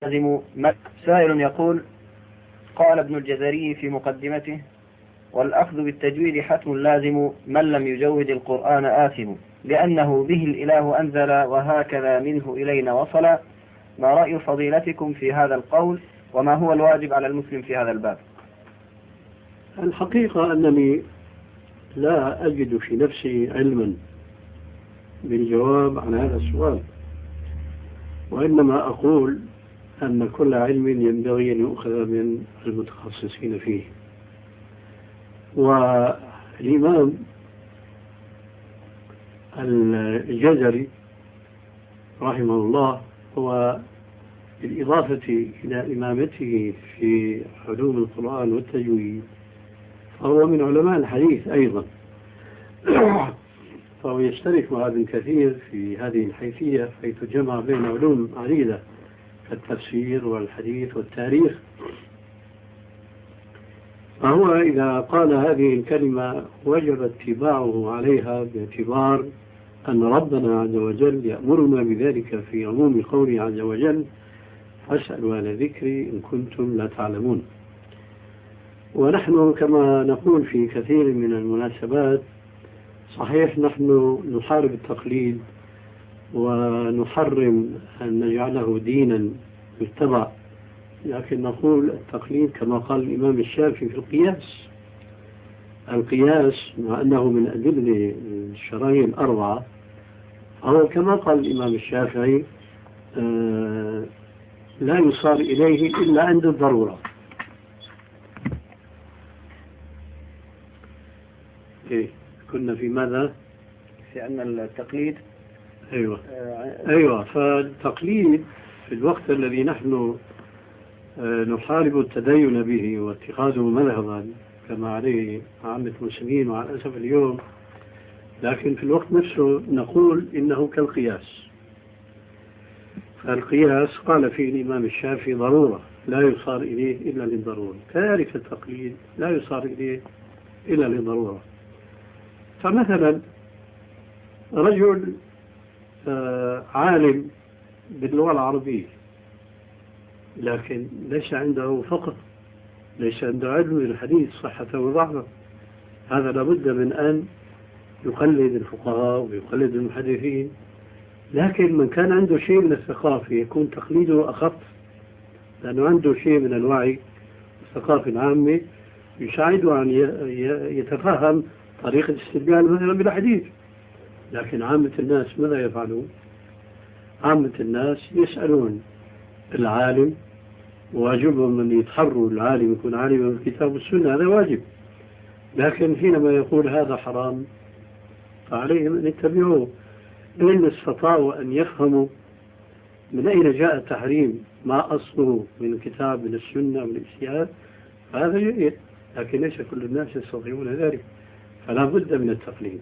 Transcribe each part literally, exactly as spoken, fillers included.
لازم. سائل يقول: قال ابن الجزري في مقدمته: والأخذ بالتجويد حتم لازم، من لم يجود القرآن آثم، لأنه به الإله أنزل وهكذا منه إلينا وصل. ما رأي فضيلتكم في هذا القول، وما هو الواجب على المسلم في هذا الباب؟ الحقيقة أنني لا أجد في نفسي علما بالجواب عن هذا السؤال، وإنما أقول أن كل علم ينبغي أن يؤخذ من المتخصصين فيه. والإمام الجزري رحمه الله هو بالإضافة إلى إمامته في علوم القرآن والتجويد فهو من علماء الحديث أيضا فهو يشترك مع ابن كثير في هذه الحيثية، حيث جمع بين علوم عديدة كالتفسير والحديث والتاريخ. فهو إذا قال هذه الكلمة وجب اتباعه عليها، باعتبار أن ربنا عز وجل يأمرنا بذلك في عموم قوله عز وجل: فاسألوا أهل الذكر إن كنتم لا تعلمون. ونحن كما نقول في كثير من المناسبات، صحيح نحن نحارب التقليد ونحرم أن نجعله دينا يتبع، لكن نقول التقليد كما قال الإمام الشافعي في القياس. القياس مع أنه من أدلة الشرعية الأربعة، هو كما قال الإمام الشافعي آه لا يصار إليه إلا عند الضرورة. إيه كنا في ماذا؟ في أن التقليد أيوة أيوة فالتقليد في الوقت الذي نحن نحارب التدين به واتخاذه مذهبا كما عليه عامة المسلمين وعلى الأسف اليوم، لكن في الوقت نفسه نقول إنه كالقياس. فالقياس قال فيه الإمام الشافعي ضرورة لا يصار إليه إلا للضرورة، كذلك التقليد لا يصار إليه إلا للضرورة. فمثلا رجل عالم باللغة العربية لكن ليس عنده فقه، ليس عنده علم بالحديث صحة وضعفه، هذا لابد من أن يقلد الفقهاء ويقلد المحدثين. لكن من كان عنده شيء من الثقافة يكون تقليده أخف، لأنه عنده شيء من الوعي والثقافة العامة يساعده أن يتفهم طريقة استدلال مثلا بالحديث. لكن عامة الناس ماذا يفعلون؟ عامة الناس يسألون العالم، واجبهم أن يتحروا العالم يكون عالما بالكتاب والسنة، هذا واجب. لكن حينما يقول هذا حرام فعليهم أن يتبعوه، إن استطاعوا أن يفهموا من أين جاء التحريم ما أصله من الكتاب من السنة من الاجتهاد فهذا جيد، لكن ليس كل الناس يستطيعون ذلك، فلا بد من التقليد.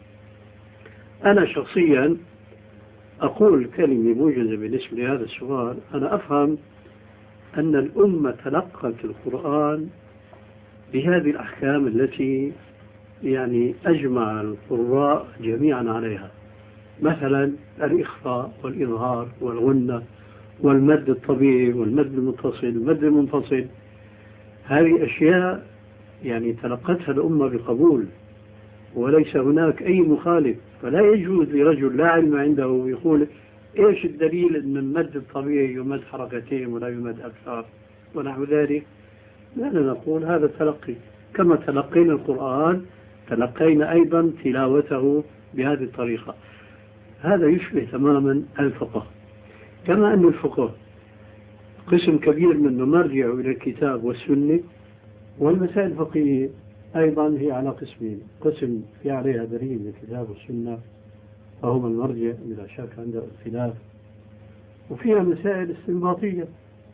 أنا شخصيا أقول كلمة موجزة بالنسبة لهذا السؤال. أنا أفهم أن الأمة تلقت القرآن بهذه الأحكام التي يعني أجمع القراء جميعا عليها، مثلا الإخفاء والإظهار والغنة والمد الطبيعي والمد المتصل والمد المنفصل. هذه أشياء يعني تلقتها الأمة بقبول وليس هناك أي مخالف، فلا يجوز لرجل لا علم عنده يقول إيش الدليل أن المد الطبيعي يمد حركتين ولا يمد أكثر ونحو ذلك. لأننا نقول هذا تلقي، كما تلقينا القرآن تلقينا أيضا تلاوته بهذه الطريقة. هذا يشبه تماما الفقه، كما أن الفقه قسم كبير منه مرجع إلى الكتاب والسنة، والمسائل الفقهية أيضا هي على قسمين: قسم في عليها دليل من الكتاب والسنة فهم المرجع بلا شك عند الخلاف، وفيها مسائل استنباطية.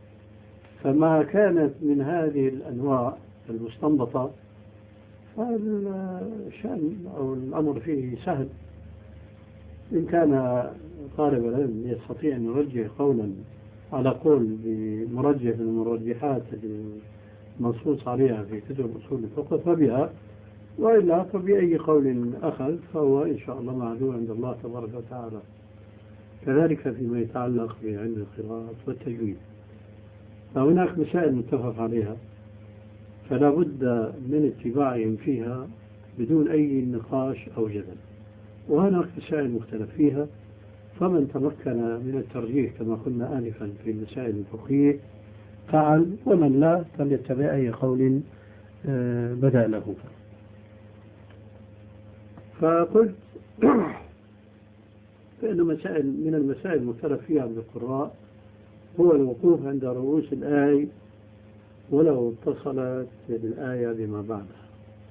فما كانت من هذه الأنواع المستنبطة فالشأن أو الأمر فيه سهل. إن كان طالب العلم يستطيع أن يرجح قولا على قول بمرجح من المرجحات المنصوص عليها في كتب أصول الفقه فبها، وإلا فبأي قول أخذ فهو إن شاء الله معذور عند الله تبارك وتعالى. كذلك فيما يتعلق بعلم القراءة والتجويد. فهناك مسائل متفق عليها فلا بد من اتباعهم فيها بدون أي نقاش أو جدل، وهناك مسائل مختلف فيها، فمن تمكن من الترجيح كما قلنا آنفا في المسائل الفقهية فعل، ومن لا فليتبع أي قول بدا له. فقلت فإن مسائل من المسائل المختلف فيها عند القراء هو الوقوف عند رؤوس الآية ولو اتصلت الآية بما بعدها،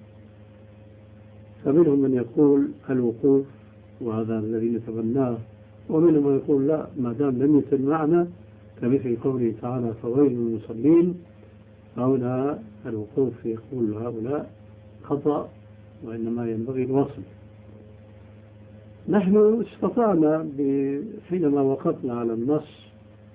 فمنهم من يقول الوقوف وهذا الذي نتبناه، ومنهم من يقول لا، ما دام لم يتم معنا كمثل قوله تعالى فويل للمصلين، فهنا الوقوف في قول هؤلاء خطأ وإنما ينبغي الوصل. نحن استطعنا حينما وقفنا على النص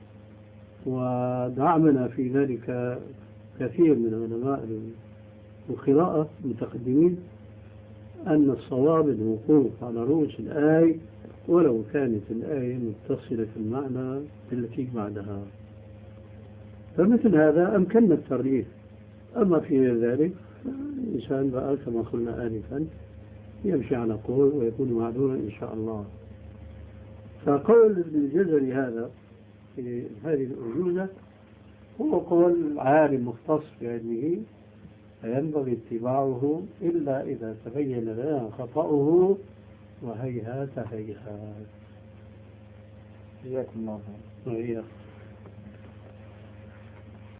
ودعمنا في ذلك كثير من علماء القراءة المتقدمين أن الصواب الوقوف على رؤوس الآية ولو كانت الآية متصلة في المعنى التي بعدها، فمثل هذا أمكننا الترجيح. أما في ذلك الإنسان بقى كما قلنا آنفا يمشي على قول ويكون معذورا إن شاء الله. فقول ابن الجزري هذا في هذه الأجوزة هو قول عالم مختص بعلمه فينبغي اتباعه إلا إذا تبين لنا خطأه، وهيهات هيهات. جزاكم الله خير.